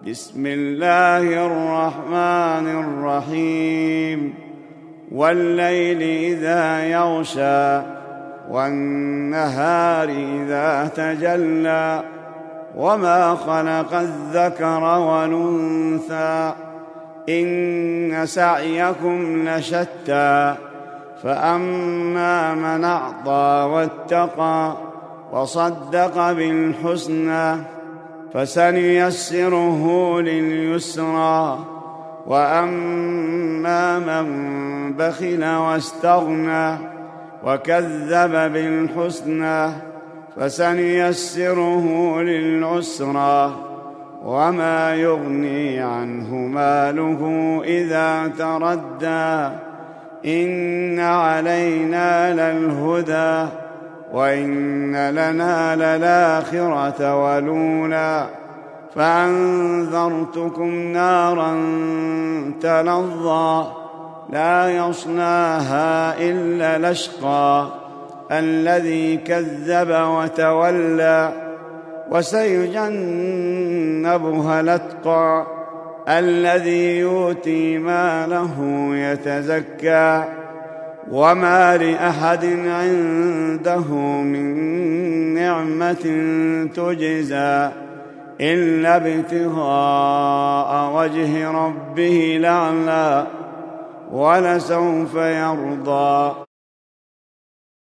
بسم الله الرحمن الرحيم والليل إذا يغشى والنهار إذا تجلى وما خلق الذكر والأنثى إن سعيكم لشتى فأما من أعطى واتقى وصدق بالحسنى فسنيسره لليسرى وأما من بخل واستغنى وكذب بالحسنى فسنيسره للعسرى وما يغني عنه ماله إذا تردى إن علينا للهدى وإن لنا للآخرة والأولى فأنذرتكم نارا تلظى لا يصلاها إلا الأشقى الذي كذب وتولى وسيجنبها الأتقى الذي يؤتي ماله يتزكى وما لأحد عنده من نعمة تجزى إلا ابتغاء وجه ربه الأعلى ولسوف يرضى